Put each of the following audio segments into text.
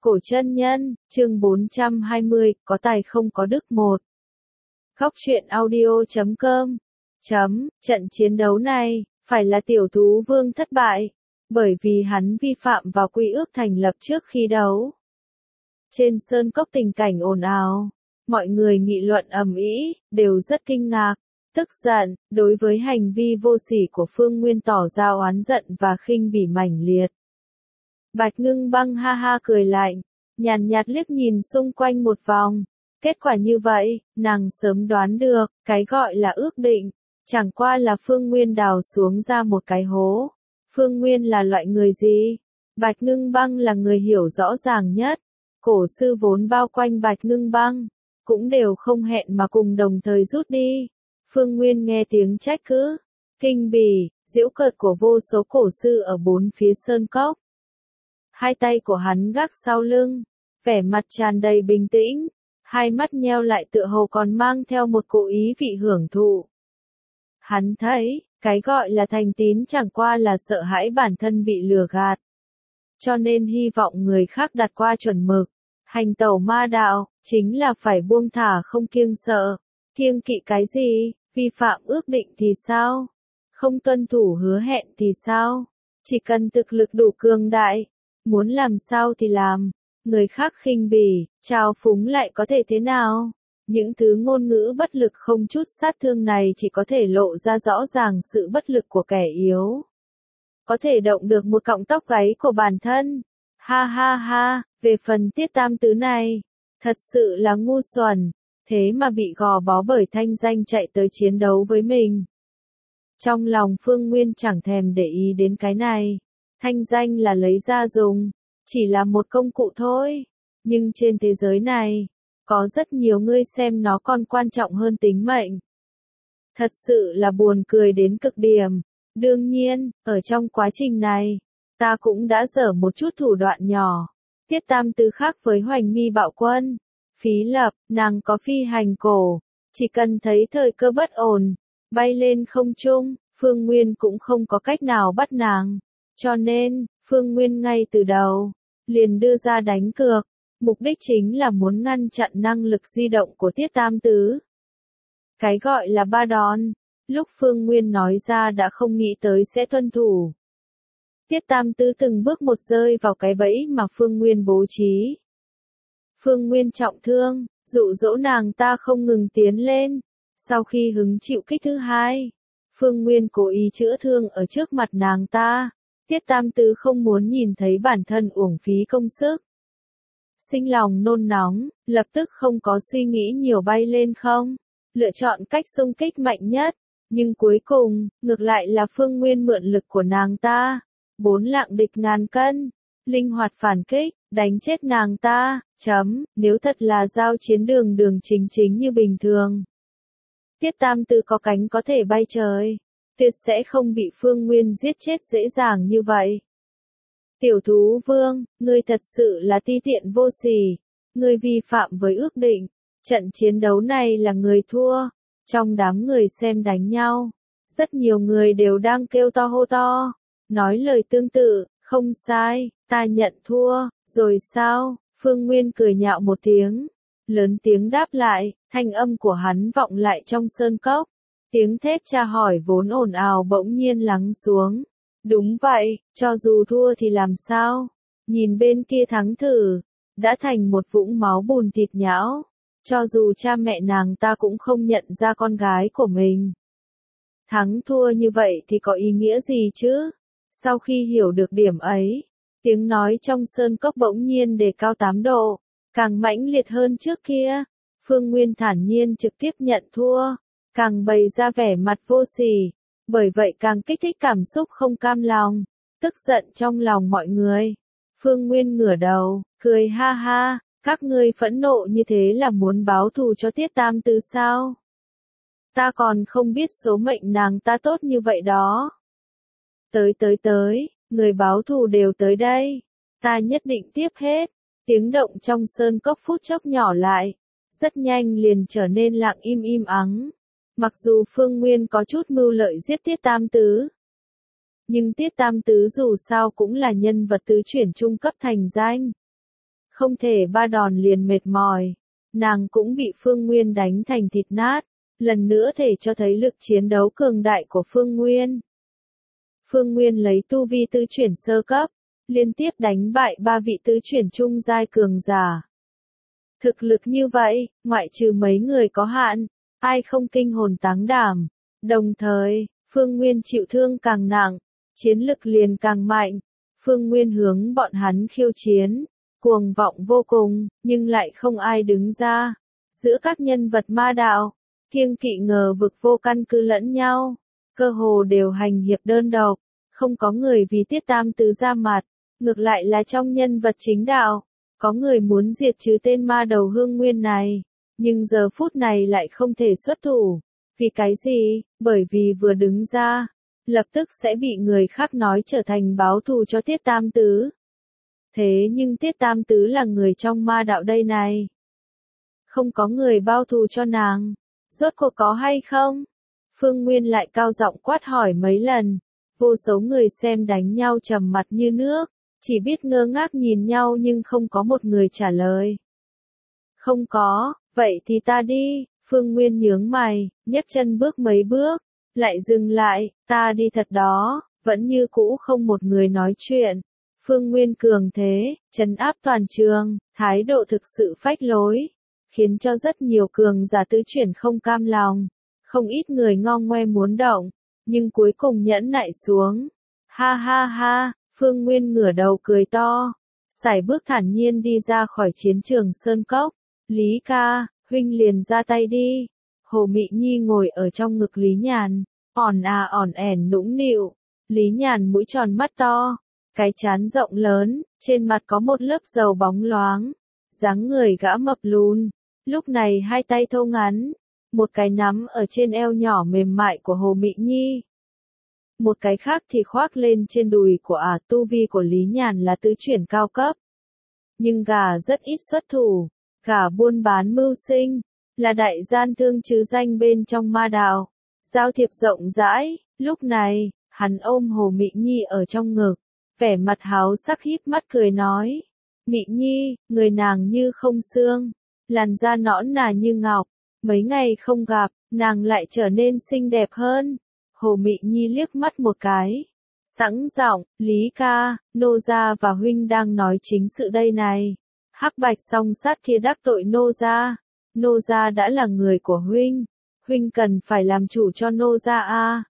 Cổ chân nhân, chương 420, có tài không có đức một. Góc truyện audio.com. Trận chiến đấu này, phải là tiểu thú vương thất bại, bởi vì hắn vi phạm vào quy ước thành lập trước khi đấu. Trên sơn cốc tình cảnh ồn ào, mọi người nghị luận ầm ĩ, đều rất kinh ngạc, tức giận, đối với hành vi vô sỉ của Phương Nguyên tỏ ra oán giận và khinh bỉ mãnh liệt. Bạch Ngưng Băng ha ha cười lạnh, nhàn nhạt liếc nhìn xung quanh một vòng. Kết quả như vậy, nàng sớm đoán được, cái gọi là ước định, chẳng qua là Phương Nguyên đào xuống ra một cái hố. Phương Nguyên là loại người gì? Bạch Ngưng Băng là người hiểu rõ ràng nhất. Cổ sư vốn bao quanh Bạch Ngưng Băng, cũng đều không hẹn mà cùng đồng thời rút đi. Phương Nguyên nghe tiếng trách cứ, kinh bỉ, giễu cợt của vô số cổ sư ở bốn phía sơn cốc. Hai tay của hắn gác sau lưng, vẻ mặt tràn đầy bình tĩnh, hai mắt nheo lại tựa hồ còn mang theo một cỗ ý vị hưởng thụ. Hắn thấy, cái gọi là thành tín chẳng qua là sợ hãi bản thân bị lừa gạt. Cho nên hy vọng người khác đặt qua chuẩn mực. Hành tẩu ma đạo, chính là phải buông thả không kiêng sợ. Kiêng kỵ cái gì, vi phạm ước định thì sao? Không tuân thủ hứa hẹn thì sao? Chỉ cần thực lực đủ cường đại, muốn làm sao thì làm, người khác khinh bỉ, trào phúng lại có thể thế nào? Những thứ ngôn ngữ bất lực không chút sát thương này chỉ có thể lộ ra rõ ràng sự bất lực của kẻ yếu. Có thể động được một cọng tóc gáy của bản thân. Ha ha ha, về phần Tiết Tam Tứ này, thật sự là ngu xuẩn, thế mà bị gò bó bởi thanh danh chạy tới chiến đấu với mình. Trong lòng Phương Nguyên chẳng thèm để ý đến cái này. Thanh danh là lấy ra dùng, chỉ là một công cụ thôi. Nhưng trên thế giới này, có rất nhiều người xem nó còn quan trọng hơn tính mệnh. Thật sự là buồn cười đến cực điểm. Đương nhiên, ở trong quá trình này, ta cũng đã dở một chút thủ đoạn nhỏ. Tiết Tam Tứ khác với Hoành Mi Bạo Quân. Phí Lập, nàng có phi hành cổ, chỉ cần thấy thời cơ bất ổn, bay lên không trung, Phương Nguyên cũng không có cách nào bắt nàng. Cho nên, Phương Nguyên ngay từ đầu, liền đưa ra đánh cược, mục đích chính là muốn ngăn chặn năng lực di động của Tiết Tam Tứ. Cái gọi là ba đòn, lúc Phương Nguyên nói ra đã không nghĩ tới sẽ tuân thủ. Tiết Tam Tứ từng bước một rơi vào cái bẫy mà Phương Nguyên bố trí. Phương Nguyên trọng thương, dụ dỗ nàng ta không ngừng tiến lên. Sau khi hứng chịu kích thứ hai, Phương Nguyên cố ý chữa thương ở trước mặt nàng ta. Tiết Tam Tứ không muốn nhìn thấy bản thân uổng phí công sức. Sinh lòng nôn nóng, lập tức không có suy nghĩ nhiều bay lên không. Lựa chọn cách xung kích mạnh nhất. Nhưng cuối cùng, ngược lại là Phương Nguyên mượn lực của nàng ta. 4 lạng địch ngàn cân. Linh hoạt phản kích, đánh chết nàng ta. Nếu thật là giao chiến đường chính như bình thường. Tiết Tam Tứ có cánh có thể bay trời. Tuyệt sẽ không bị Phương Nguyên giết chết dễ dàng như vậy. Tiểu thú vương, ngươi thật sự là ti tiện vô sỉ. Ngươi vi phạm với ước định. Trận chiến đấu này là người thua. Trong đám người xem đánh nhau, rất nhiều người đều đang kêu to hô to. Nói lời tương tự, không sai, ta nhận thua, rồi sao? Phương Nguyên cười nhạo một tiếng. Lớn tiếng đáp lại, thanh âm của hắn vọng lại trong sơn cốc. Tiếng thét tra hỏi vốn ồn ào bỗng nhiên lắng xuống. Đúng vậy, cho dù thua thì làm sao? Nhìn bên kia thắng thử, đã thành một vũng máu bùn thịt nhão. Cho dù cha mẹ nàng ta cũng không nhận ra con gái của mình. Thắng thua như vậy thì có ý nghĩa gì chứ? Sau khi hiểu được điểm ấy, tiếng nói trong sơn cốc bỗng nhiên đề cao 8 độ, càng mãnh liệt hơn trước kia. Phương Nguyên thản nhiên trực tiếp nhận thua, càng bày ra vẻ mặt vô sỉ, bởi vậy càng kích thích cảm xúc không cam lòng, tức giận trong lòng mọi người. Phương Nguyên ngửa đầu, cười ha ha, các ngươi phẫn nộ như thế là muốn báo thù cho Tiết Tam Tứ sao? Ta còn không biết số mệnh nàng ta tốt như vậy đó. Tới, người báo thù đều tới đây. Ta nhất định tiếp hết. Tiếng động trong sơn cốc phút chốc nhỏ lại. Rất nhanh liền trở nên lặng im ắng. Mặc dù Phương Nguyên có chút mưu lợi giết Tiết Tam Tứ. Nhưng Tiết Tam Tứ dù sao cũng là nhân vật tứ chuyển trung cấp thành danh. Không thể ba đòn liền mệt mỏi. Nàng cũng bị Phương Nguyên đánh thành thịt nát. Lần nữa thể cho thấy lực chiến đấu cường đại của Phương Nguyên. Phương Nguyên lấy tu vi tứ chuyển sơ cấp, liên tiếp đánh bại 3 vị tứ chuyển trung giai cường giả. Thực lực như vậy, ngoại trừ mấy người có hạn, ai không kinh hồn táng đảm. Đồng thời, Phương Nguyên chịu thương càng nặng, chiến lực liền càng mạnh. Phương Nguyên hướng bọn hắn khiêu chiến, cuồng vọng vô cùng, nhưng lại không ai đứng ra. Giữa các nhân vật ma đạo, kiêng kỵ ngờ vực vô căn cứ lẫn nhau, cơ hồ đều hành hiệp đơn độc, không có người vì Tiết Tam Tứ ra mặt, ngược lại là trong nhân vật chính đạo, có người muốn diệt trừ tên ma đầu Hương Nguyên này, nhưng giờ phút này lại không thể xuất thủ. Vì cái gì? Bởi vì vừa đứng ra, lập tức sẽ bị người khác nói trở thành báo thù cho Tiết Tam Tứ. Thế nhưng Tiết Tam Tứ là người trong ma đạo đây này. Không có người bao thù cho nàng. Rốt cuộc có hay không? Phương Nguyên lại cao giọng quát hỏi mấy lần. Vô số người xem đánh nhau trầm mặt như nước, chỉ biết ngơ ngác nhìn nhau nhưng không có một người trả lời. Không có, vậy thì ta đi. Phương Nguyên nhướng mày, nhấc chân bước mấy bước, lại dừng lại, ta đi thật đó, vẫn như cũ không một người nói chuyện. Phương Nguyên cường thế, trấn áp toàn trường, thái độ thực sự phách lối, khiến cho rất nhiều cường giả tứ chuyển không cam lòng, không ít người ngong ngoe muốn động, nhưng cuối cùng nhẫn nại xuống. Ha ha ha, Phương Nguyên ngửa đầu cười to, sải bước thản nhiên đi ra khỏi chiến trường Sơn Cốc. Lý ca, huynh liền ra tay đi. Hồ Mị Nhi ngồi ở trong ngực Lý Nhàn, ỏn ẻn nũng nịu. Lý Nhàn mũi tròn mắt to, cái trán rộng lớn, trên mặt có một lớp dầu bóng loáng, dáng người gã mập lùn. Lúc này hai tay thô ngắn, một cái nắm ở trên eo nhỏ mềm mại của Hồ Mị Nhi, một cái khác thì khoác lên trên đùi của tu vi của Lý Nhàn là tứ chuyển cao cấp. Nhưng gã rất ít xuất thủ, gã buôn bán mưu sinh, là đại gian thương chứ danh bên trong ma đạo, giao thiệp rộng rãi. Lúc này, hắn ôm Hồ Mị Nhi ở trong ngực, vẻ mặt háo sắc híp mắt cười nói. Mị Nhi, người nàng như không xương, làn da nõn nà như ngọc, mấy ngày không gặp, nàng lại trở nên xinh đẹp hơn. Hồ Mị Nhi liếc mắt một cái, sẵn giọng, Lý ca, nô gia và huynh đang nói chính sự đây này. Hắc Bạch song sát kia đắc tội nô gia đã là người của huynh cần phải làm chủ cho nô gia a.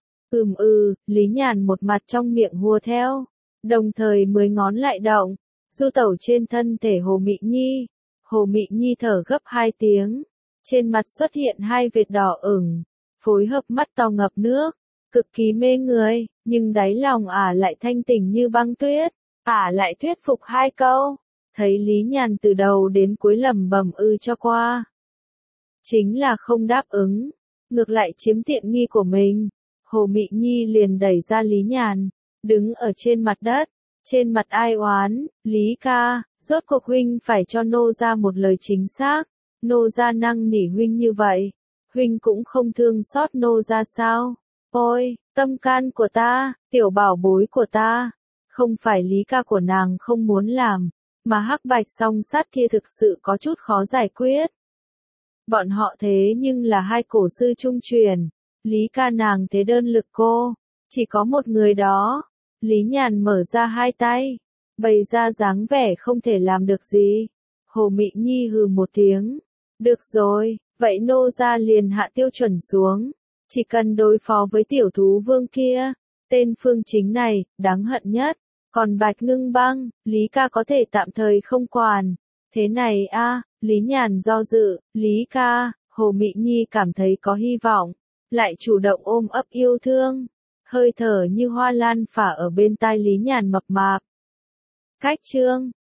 Lý Nhàn một mặt trong miệng hùa theo, đồng thời 10 ngón lại động, du tẩu trên thân thể Hồ Mị Nhi. Hồ Mị Nhi thở gấp 2 tiếng, trên mặt xuất hiện 2 vệt đỏ ửng, phối hợp mắt to ngập nước, cực kỳ mê người, nhưng đáy lòng lại thanh tỉnh như băng tuyết. Lại thuyết phục 2 câu, thấy Lý Nhàn từ đầu đến cuối lẩm bẩm cho qua. Chính là không đáp ứng, ngược lại chiếm tiện nghi của mình. Hồ Mị Nhi liền đẩy ra Lý Nhàn, đứng ở trên mặt đất, trên mặt ai oán. Lý ca, rốt cuộc huynh phải cho nô gia một lời chính xác, nô gia năng nỉ huynh như vậy, huynh cũng không thương xót nô gia sao? Ôi, tâm can của ta, tiểu bảo bối của ta, không phải Lý ca của nàng không muốn làm, mà Hắc Bạch song sát kia thực sự có chút khó giải quyết. Bọn họ thế nhưng là 2 cổ sư trung truyền, Lý ca nàng thế đơn lực cô, chỉ có một người đó. Lý Nhàn mở ra 2 tay, bày ra dáng vẻ không thể làm được gì. Hồ Mị Nhi hừ một tiếng, được rồi, vậy nô gia liền hạ tiêu chuẩn xuống, chỉ cần đối phó với tiểu thú vương kia, tên Phương Chính này, đáng hận nhất. Còn Bạch Ngưng Băng, Lý ca có thể tạm thời không quản. Thế này Lý Nhàn do dự, Lý ca, Hồ Mị Nhi cảm thấy có hy vọng, lại chủ động ôm ấp yêu thương, hơi thở như hoa lan phả ở bên tai Lý Nhàn mập mạp. Cách chương